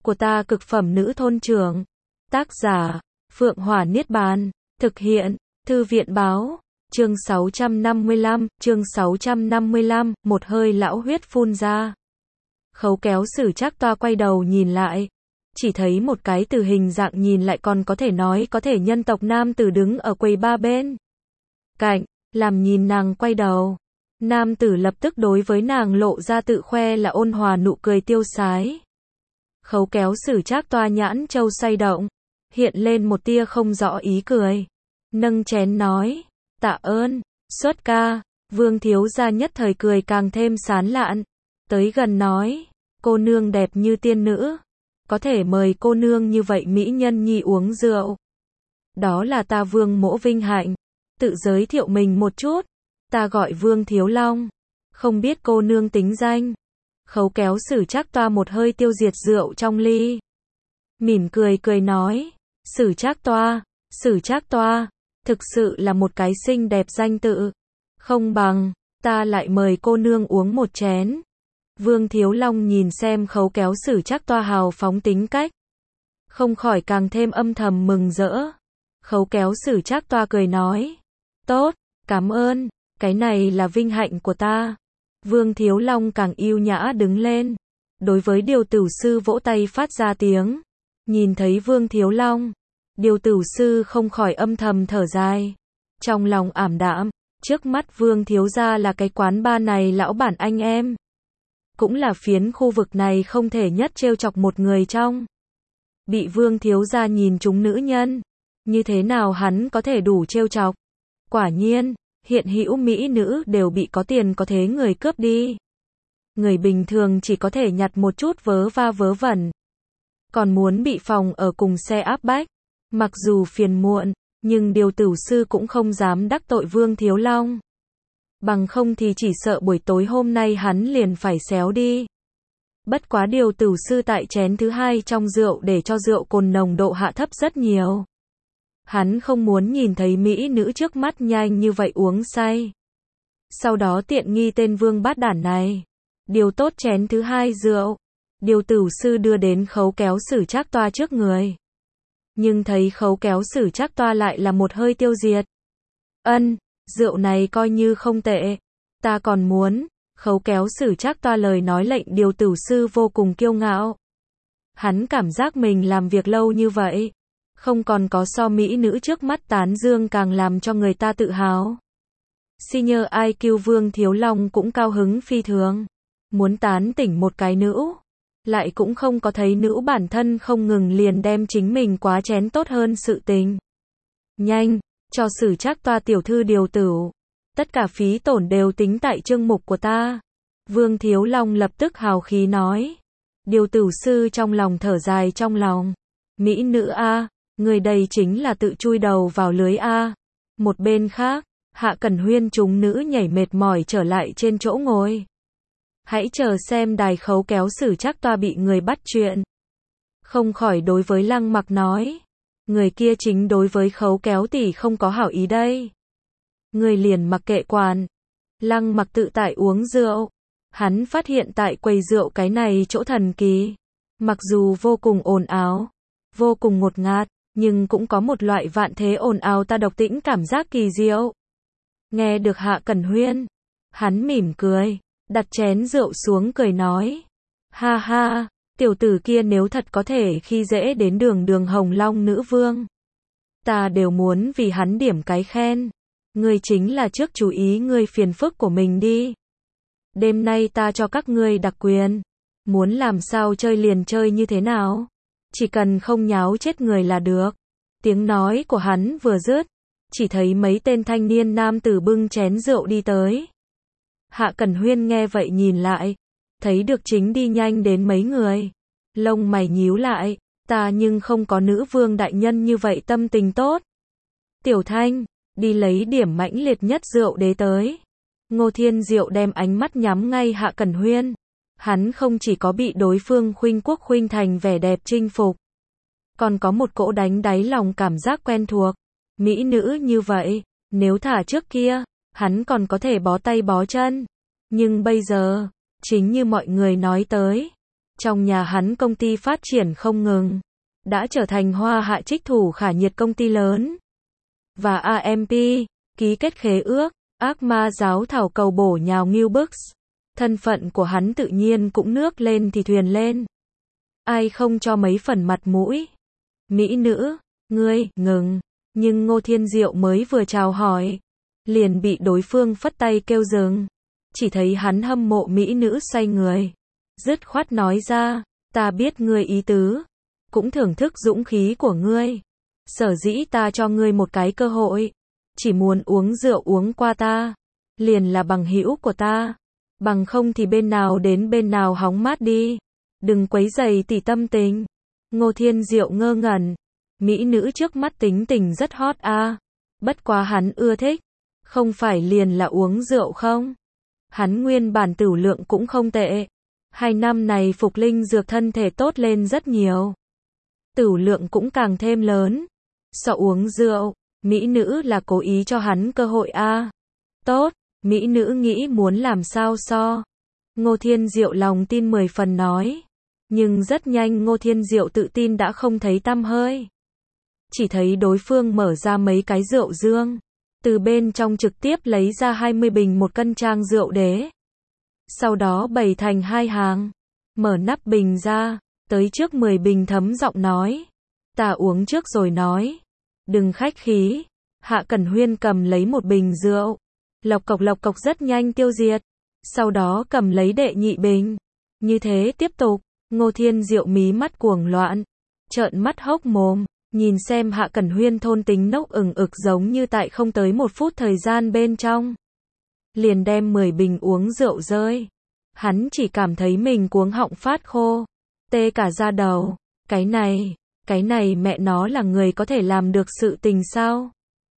của ta cực phẩm nữ thôn trưởng. Tác giả, Phượng Hỏa Niết Bàn. Thực hiện, Thư viện báo. Chương 655, một hơi lão huyết phun ra. Khấu Kéo Sử Trác Toa quay đầu nhìn lại. Chỉ thấy một cái từ hình dạng nhìn lại còn có thể nói có thể nhân tộc nam tử đứng ở quầy ba bên cạnh, làm nhìn nàng quay đầu. Nam tử lập tức đối với nàng lộ ra tự khoe là ôn hòa nụ cười tiêu sái. Khấu Kéo Sử Trác Toa nhãn châu xoay động, hiện lên một tia không rõ ý cười. Nâng chén nói, tạ ơn, xuất ca. Vương thiếu gia nhất thời cười càng thêm sán lạn. Tới gần nói, cô nương đẹp như tiên nữ. Có thể mời cô nương như vậy mỹ nhân nhi uống rượu. Đó là ta Vương Mỗ vinh hạnh. Tự giới thiệu mình một chút. Ta gọi Vương Thiếu Long. Không biết cô nương tính danh. Khấu Kéo Sử Trác Toa một hơi tiêu diệt rượu trong ly. Mỉm cười cười nói, Sử Trác Toa, thực sự là một cái xinh đẹp danh tự. Không bằng, ta lại mời cô nương uống một chén. Vương Thiếu Long nhìn xem Khấu Kéo Sử Trác Toa hào phóng tính cách, không khỏi càng thêm âm thầm mừng rỡ. Khấu Kéo Sử Trác Toa cười nói, tốt, cảm ơn, cái này là vinh hạnh của ta. Vương Thiếu Long càng yêu nhã đứng lên, đối với Điều Tử Sư vỗ tay phát ra tiếng. Nhìn thấy Vương Thiếu Long, Điều Tử Sư không khỏi âm thầm thở dài, trong lòng ảm đạm. Trước mắt Vương thiếu gia là cái quán bar này lão bản anh em, cũng là phiến khu vực này không thể nhất trêu chọc một người trong. Bị Vương thiếu gia nhìn trúng nữ nhân, như thế nào hắn có thể đủ trêu chọc? Quả nhiên, hiện hữu mỹ nữ đều bị có tiền có thế người cướp đi. Người bình thường chỉ có thể nhặt một chút vớ va vớ vẩn, còn muốn bị phòng ở cùng xe áp bách. Mặc dù phiền muộn, nhưng Điều Tử Sư cũng không dám đắc tội Vương Thiếu Long. Bằng không thì chỉ sợ buổi tối hôm nay hắn liền phải xéo đi. Bất quá Điều Tử Sư tại chén thứ hai trong rượu để cho rượu cồn nồng độ hạ thấp rất nhiều. Hắn không muốn nhìn thấy mỹ nữ trước mắt nhanh như vậy uống say. Sau đó tiện nghi tên Vương bát đản này. Điều tốt chén thứ hai rượu. Điều Tử Sư đưa đến Khấu Kéo Sử Trác Toa trước người. Nhưng thấy Khấu Kéo Sử Trác Toa lại là một hơi tiêu diệt. Rượu này coi như không tệ. Ta còn muốn. Khấu Kéo Sử Trác Toa lời nói lệnh Điều Tử Sư vô cùng kiêu ngạo. Hắn cảm giác mình làm việc lâu như vậy, không còn có so mỹ nữ trước mắt tán dương càng làm cho người ta tự hào. Senior IQ Vương Thiếu Long cũng cao hứng phi thường. Muốn tán tỉnh một cái nữ, lại cũng không có thấy nữ bản thân không ngừng liền đem chính mình quá chén tốt hơn sự tình. Nhanh, cho Sử Trác Toa tiểu thư điều tử. Tất cả phí tổn đều tính tại chương mục của ta. Vương Thiếu Long lập tức hào khí nói. Điều Tử Sư trong lòng thở dài trong lòng. Mỹ nữ A, người đây chính là tự chui đầu vào lưới A. Một bên khác, Hạ Cẩn Huyên chúng nữ nhảy mệt mỏi trở lại trên chỗ ngồi. Hãy chờ xem đài Khấu Kéo Sử Trác Toa bị người bắt chuyện. Không khỏi đối với Lăng Mặc nói. Người kia chính đối với Khấu Kéo tỷ không có hảo ý đây. Người liền mặc kệ quản. Lăng Mặc tự tại uống rượu. Hắn phát hiện tại quầy rượu cái này chỗ thần kỳ. Mặc dù vô cùng ồn ào, vô cùng ngột ngạt, nhưng cũng có một loại vạn thế ồn ào ta độc tĩnh cảm giác kỳ diệu. Nghe được Hạ Cẩn Huyên, hắn mỉm cười, đặt chén rượu xuống cười nói. Ha ha, tiểu tử kia nếu thật có thể khi dễ đến đường Hồng Long nữ vương, ta đều muốn vì hắn điểm cái khen. Ngươi chính là trước chú ý ngươi phiền phức của mình đi. Đêm nay ta cho các ngươi đặc quyền. Muốn làm sao chơi liền chơi như thế nào. Chỉ cần không nháo chết người là được. Tiếng nói của hắn vừa dứt, chỉ thấy mấy tên thanh niên nam tử bưng chén rượu đi tới. Hạ Cẩn Huyên nghe vậy nhìn lại, thấy được chính đi nhanh đến mấy người. Lông mày nhíu lại, ta nhưng không có nữ vương đại nhân như vậy tâm tình tốt. Tiểu Thanh, đi lấy điểm mãnh liệt nhất rượu đế tới. Ngô Thiên Diệu đem ánh mắt nhắm ngay Hạ Cẩn Huyên. Hắn không chỉ có bị đối phương khuynh quốc khuynh thành vẻ đẹp chinh phục, còn có một cỗ đánh đáy lòng cảm giác quen thuộc. Mỹ nữ như vậy, nếu thả trước kia, hắn còn có thể bó tay bó chân. Nhưng bây giờ, chính như mọi người nói tới, Trong nhà hắn công ty phát triển không ngừng, đã trở thành hoa hạ trích thủ khả nhiệt công ty lớn. Và AMP, ký kết khế ước, ác ma giáo thảo cầu bổ nhào New Books. Thân phận của hắn tự nhiên cũng nước lên thì thuyền lên. Ai không cho mấy phần mặt mũi. Mỹ nữ, ngươi, ngừng. Nhưng Ngô Thiên Diệu mới vừa chào hỏi, liền bị đối phương phất tay kêu dừng. Chỉ thấy hắn hâm mộ mỹ nữ xoay người, dứt khoát nói ra, ta biết ngươi ý tứ, cũng thưởng thức dũng khí của ngươi. Sở dĩ ta cho ngươi một cái cơ hội, chỉ muốn uống rượu uống qua ta, liền là bằng hữu của ta. Bằng không thì bên nào đến bên nào hóng mát đi, đừng quấy rầy tỷ tâm tình. Ngô Thiên Diệu ngơ ngẩn, mỹ nữ trước mắt tính tình rất hot a, bất quá hắn ưa thích, không phải liền là uống rượu không? Hắn nguyên bản tửu lượng cũng không tệ, 2 năm này phục linh dược thân thể tốt lên rất nhiều, tửu lượng cũng càng thêm lớn. Sợ uống rượu, mỹ nữ là cố ý cho hắn cơ hội a. Tốt, mỹ nữ nghĩ muốn làm sao so. Ngô Thiên Diệu lòng tin 10 phần nói, nhưng rất nhanh Ngô Thiên Diệu tự tin đã không thấy tăm hơi. Chỉ thấy đối phương mở ra mấy cái rượu dương, từ bên trong trực tiếp lấy ra 20 bình một cân trang rượu đế. Sau đó bày thành 2 hàng, mở nắp bình ra, tới trước 10 bình thấm giọng nói, ta uống trước rồi nói, đừng khách khí. Hạ Cẩn Huyên cầm lấy một bình rượu, lộc cộc rất nhanh tiêu diệt, sau đó cầm lấy đệ nhị bình. Như thế tiếp tục, Ngô Thiên Diệu mí mắt cuồng loạn, trợn mắt hốc mồm, nhìn xem Hạ Cẩn Huyên thôn tính nốc ực giống như tại không tới 1 phút thời gian bên trong. Liền đem 10 bình uống rượu rơi. Hắn chỉ cảm thấy mình cuống họng phát khô, tê cả da đầu. Cái này mẹ nó là người có thể làm được sự tình sao?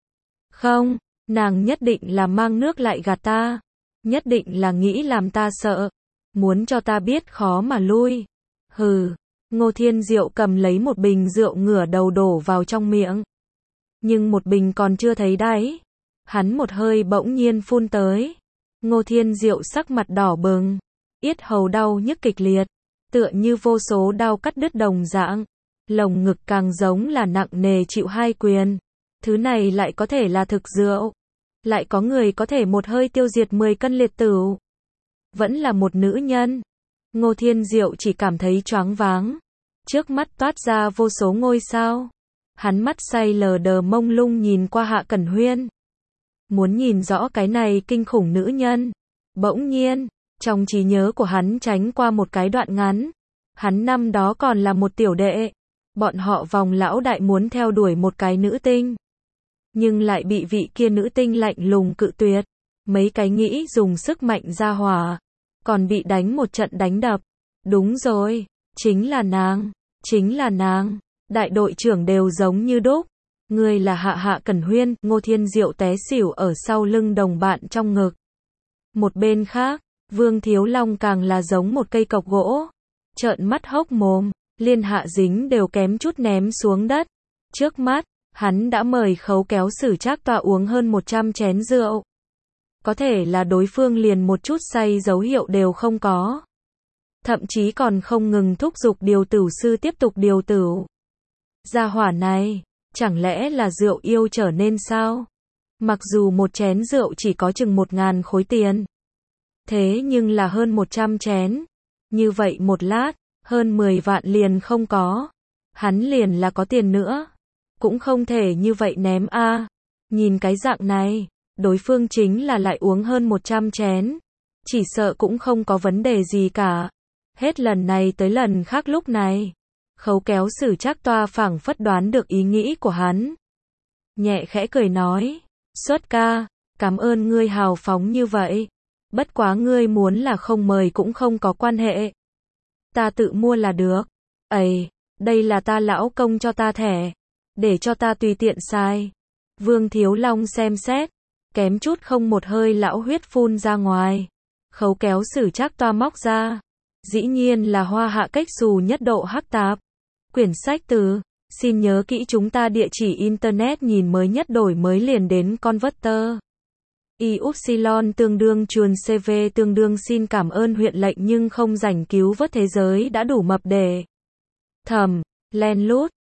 Không, nàng nhất định là mang nước lại gạt ta. Nhất định là nghĩ làm ta sợ. Muốn cho ta biết khó mà lui. Hừ. Ngô Thiên Diệu cầm lấy một bình rượu ngửa đầu đổ vào trong miệng. Nhưng một bình còn chưa thấy đáy. Hắn một hơi bỗng nhiên phun tới. Ngô Thiên Diệu sắc mặt đỏ bừng. Yết hầu đau nhức kịch liệt. Tựa như vô số đau cắt đứt đồng dạng. Lồng ngực càng giống là nặng nề chịu 2 quyền. Thứ này lại có thể là thực rượu. Lại có người có thể một hơi tiêu diệt 10 cân liệt tửu. Vẫn là một nữ nhân. Ngô Thiên Diệu chỉ cảm thấy choáng váng. Trước mắt toát ra vô số ngôi sao. Hắn mắt say lờ đờ mông lung nhìn qua Hạ Cẩn Huyên. Muốn nhìn rõ cái này kinh khủng nữ nhân. Bỗng nhiên, trong trí nhớ của hắn tránh qua một cái đoạn ngắn. Hắn năm đó còn là một tiểu đệ. Bọn họ vòng lão đại muốn theo đuổi một cái nữ tinh. Nhưng lại bị vị kia nữ tinh lạnh lùng cự tuyệt. Mấy cái nghĩ dùng sức mạnh ra hỏa. Còn bị đánh một trận đánh đập. Đúng rồi, chính là nàng. Đại đội trưởng đều giống như đúc. Ngươi là Hạ Cẩn Huyên. Ngô Thiên Diệu té xỉu ở sau lưng đồng bạn trong ngực. Một bên khác, Vương Thiếu Long càng là giống một cây cọc gỗ. Trợn mắt hốc mồm, liên Hạ Dính đều kém chút ném xuống đất. Trước mắt, hắn đã mời Khấu Kéo Sử Trác Tọa uống hơn 100 chén rượu. Có thể là đối phương liền một chút say dấu hiệu đều không có. Thậm chí còn không ngừng thúc giục điều tửu sư tiếp tục điều tửu. Gia hỏa này, chẳng lẽ là rượu yêu trở nên sao? Mặc dù một chén rượu chỉ có chừng 1.000 khối tiền. Thế nhưng là hơn 100 chén. Như vậy một lát, hơn 10 vạn liền không có. Hắn liền là có tiền nữa. Cũng không thể như vậy ném a. Nhìn cái dạng này, đối phương chính là lại uống hơn 100 chén. Chỉ sợ cũng không có vấn đề gì cả. Hết lần này tới lần khác lúc này. Khấu Kéo Sử Trác Tọa phảng phất đoán được ý nghĩ của hắn. Nhẹ khẽ cười nói. Xuất ca, cảm ơn ngươi hào phóng như vậy. Bất quá ngươi muốn là không mời cũng không có quan hệ. Ta tự mua là được. Ây, đây là ta lão công cho ta thẻ. Để cho ta tùy tiện xài. Vương Thiếu Long xem xét. Kém chút không một hơi lão huyết phun ra ngoài. Khấu Kéo Sử Trác Tọa móc ra. Dĩ nhiên là Hoa Hạ Cách Xù Nhất Độ Hắc Tạp. Quyển sách từ. Xin nhớ kỹ chúng ta địa chỉ internet nhìn mới nhất đổi mới liền đến Converter. Y tương đương chuồn CV tương đương xin cảm ơn huyện lệnh nhưng không rảnh cứu vớt thế giới đã đủ mập để thầm, len lút.